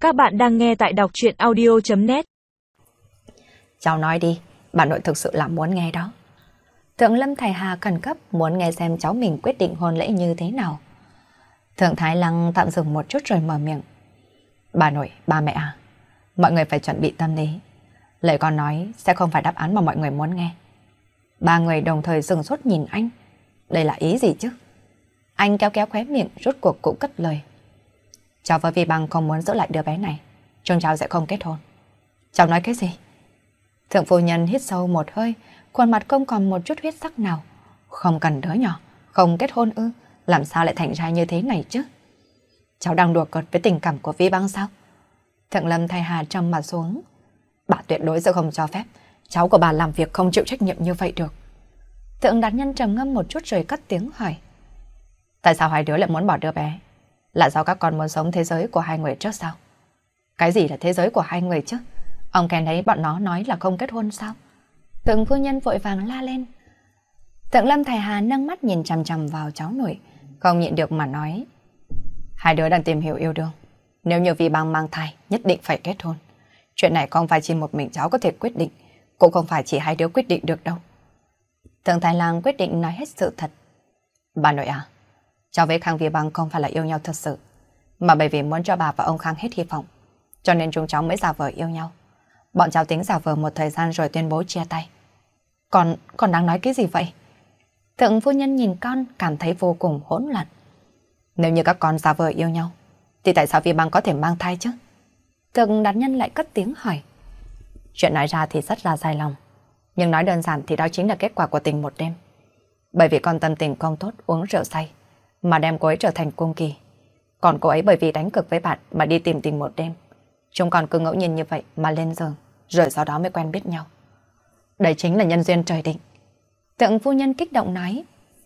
Các bạn đang nghe tại đọc truyện audio.net. Cháu nói đi, bà nội thực sự là muốn nghe đó. Thượng Lâm Thái Hà khẩn cấp muốn nghe xem cháu mình quyết định hôn lễ như thế nào. Thượng Thái Lăng tạm dừng một chút rồi mở miệng. Bà nội, ba mẹ à, mọi người phải chuẩn bị tâm lý. Lời con nói sẽ không phải đáp án mà mọi người muốn nghe. Ba người đồng thời dừng sốt nhìn anh. Đây là ý gì chứ? Anh kéo kéo khóe miệng rốt cuộc cũng cất lời. Cháu với Vi Băng không muốn giữ lại đứa bé này, chúng cháu sẽ không kết hôn. Cháu nói cái gì? Thượng phu nhân hít sâu một hơi, khuôn mặt không còn một chút huyết sắc nào. Không cần đứa nhỏ, không kết hôn ư? Làm sao lại thành ra như thế này chứ? Cháu đang đùa cợt với tình cảm của Vi Băng sao? Thượng Lâm Thái Hà trầm mặt xuống. Bà tuyệt đối sẽ không cho phép cháu của bà làm việc không chịu trách nhiệm như vậy được. Thượng Đạt Nhân trầm ngâm một chút rồi cất tiếng hỏi. Tại sao hai đứa lại muốn bỏ đứa bé? Là do các con muốn sống thế giới của hai người trước sao? Cái gì là thế giới của hai người chứ? Ông Ken thấy bọn nó nói là không kết hôn sao? Thượng phu nhân vội vàng la lên. Thượng Lâm Thái Hà nâng mắt nhìn chằm chằm vào cháu nội, không nhịn được mà nói. Hai đứa đang tìm hiểu yêu đương. Nếu như Vi Băng mang thai, nhất định phải kết hôn. Chuyện này không phải chỉ một mình cháu có thể quyết định, cũng không phải chỉ hai đứa quyết định được đâu. Thượng Thái Lang quyết định nói hết sự thật. Bà nội à, cháu với Khang Vi Băng không phải là yêu nhau thật sự, mà bởi vì muốn cho bà và ông Khang hết hy vọng, cho nên chúng cháu mới giả vờ yêu nhau. Bọn cháu tính giả vờ một thời gian rồi tuyên bố chia tay. Con đang nói cái gì vậy? Thượng phu nhân nhìn con cảm thấy vô cùng hỗn loạn. Nếu như các con giả vờ yêu nhau, thì tại sao Vi Băng có thể mang thai chứ? Thượng Đạt Nhân lại cất tiếng hỏi. Chuyện nói ra thì rất là dài lòng, nhưng nói đơn giản thì đó chính là kết quả của tình một đêm. Bởi vì con tâm tình không tốt uống rượu say, mà đem cô ấy trở thành cung kỳ. Còn cô ấy bởi vì đánh cực với bạn mà đi tìm tình một đêm. Chúng còn cứ ngẫu nhiên như vậy mà lên giường, rồi sau đó mới quen biết nhau. Đây chính là nhân duyên trời định. Thượng phu nhân kích động nói.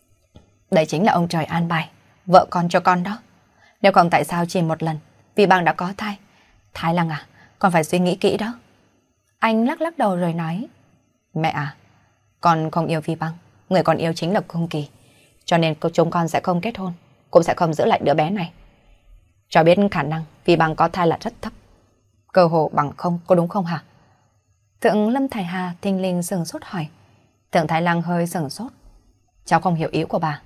Đây chính là ông trời an bài vợ con cho con đó. Nếu không tại sao chỉ một lần Vi Băng đã có thai? Thái Lăng à, con phải suy nghĩ kỹ đó. Anh lắc lắc đầu rồi nói. Mẹ à, con không yêu Vi Băng, người con yêu chính là cung kỳ. Cho nên chúng con sẽ không kết hôn, cũng sẽ không giữ lại đứa bé này. Cho biết khả năng Vi Băng có thai là rất thấp, cơ hồ bằng không, có đúng không hả? Thượng Lâm Thái Hà thình lình sửng sốt hỏi. Thượng Thái Lăng hơi sửng sốt. Cháu không hiểu ý của bà.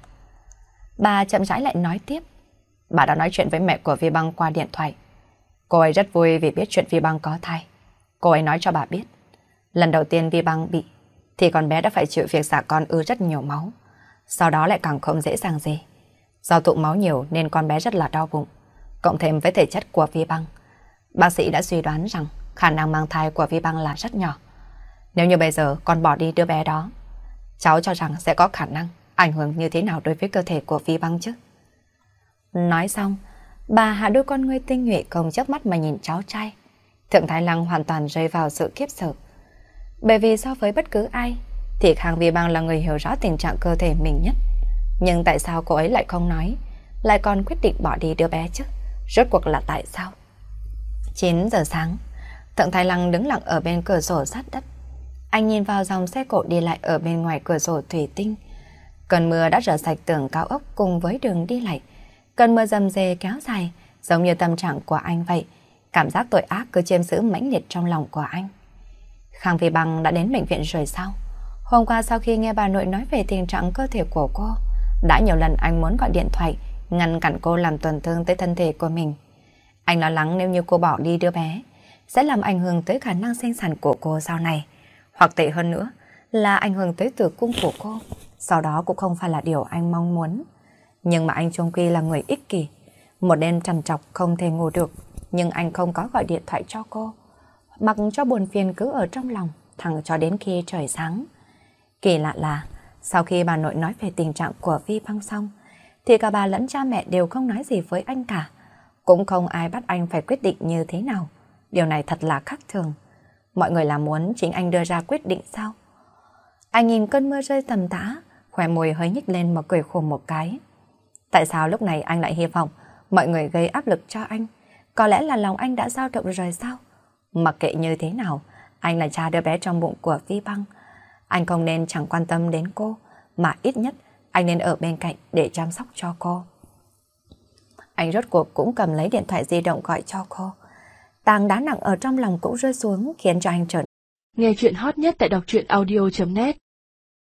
Bà chậm rãi lại nói tiếp. Bà đã nói chuyện với mẹ của Vi Băng qua điện thoại. Cô ấy rất vui vì biết chuyện Vi Băng có thai. Cô ấy nói cho bà biết, lần đầu tiên Vi Băng bị thì con bé đã phải chịu việc xả con ư rất nhiều máu. Sau đó lại càng không dễ dàng gì. Do tụ máu nhiều nên con bé rất là đau bụng. Cộng thêm với thể chất của Vi Băng, bác sĩ đã suy đoán rằng khả năng mang thai của Vi Băng là rất nhỏ. Nếu như bây giờ con bỏ đi đứa bé đó, cháu cho rằng sẽ có khả năng ảnh hưởng như thế nào đối với cơ thể của Vi Băng chứ? Nói xong, bà hạ đôi con ngươi tinh nhuệ không chớp mắt mà nhìn cháu trai. Thượng Thái Lăng hoàn toàn rơi vào sự khiếp sợ. Bởi vì so với bất cứ ai thì Khang Vi Băng là người hiểu rõ tình trạng cơ thể mình nhất. Nhưng tại sao cô ấy lại không nói, lại còn quyết định bỏ đi đứa bé chứ? Rốt cuộc là tại sao? 9 giờ sáng, Thượng Thái Lăng đứng lặng ở bên cửa sổ sát đất. Anh nhìn vào dòng xe cộ đi lại ở bên ngoài cửa sổ thủy tinh. Cơn mưa đã rửa sạch tường cao ốc cùng với đường đi lại. Cơn mưa rầm rề kéo dài, giống như tâm trạng của anh vậy. Cảm giác tội ác cứ chiếm giữ mãnh liệt trong lòng của anh. Khang Vi Băng đã đến bệnh viện rồi sao? Hôm qua sau khi nghe bà nội nói về tình trạng cơ thể của cô, đã nhiều lần anh muốn gọi điện thoại ngăn cản cô làm tổn thương tới thân thể của mình. Anh lo lắng nếu như cô bỏ đi đứa bé sẽ làm ảnh hưởng tới khả năng sinh sản của cô sau này, hoặc tệ hơn nữa là ảnh hưởng tới tử cung của cô. Sau đó cũng không phải là điều anh mong muốn. Nhưng mà anh chung quy là người ích kỷ. Một đêm trằn trọc không thể ngủ được, nhưng anh không có gọi điện thoại cho cô, mặc cho buồn phiền cứ ở trong lòng thẳng cho đến khi trời sáng. Kỳ lạ là sau khi bà nội nói về tình trạng của Vi Băng xong thì cả bà lẫn cha mẹ đều không nói gì với anh cả. Cũng không ai bắt anh phải quyết định như thế nào. Điều này thật là khác thường. Mọi người là muốn chính anh đưa ra quyết định sao? Anh nhìn cơn mưa rơi tầm tã, khóe môi hơi nhếch lên mà cười khổ một cái. Tại sao lúc này anh lại hy vọng mọi người gây áp lực cho anh? Có lẽ là lòng anh đã dao động rồi sao? Mặc kệ như thế nào, anh là cha đứa bé trong bụng của Vi Băng. Anh không nên chẳng quan tâm đến cô, mà ít nhất anh nên ở bên cạnh để chăm sóc cho cô. Anh rốt cuộc cũng cầm lấy điện thoại di động gọi cho cô. tảng đá nặng ở trong lòng cũng rơi xuống khiến cho anh trợn. Nghe chuyện hot nhất tại đọc truyện audio.net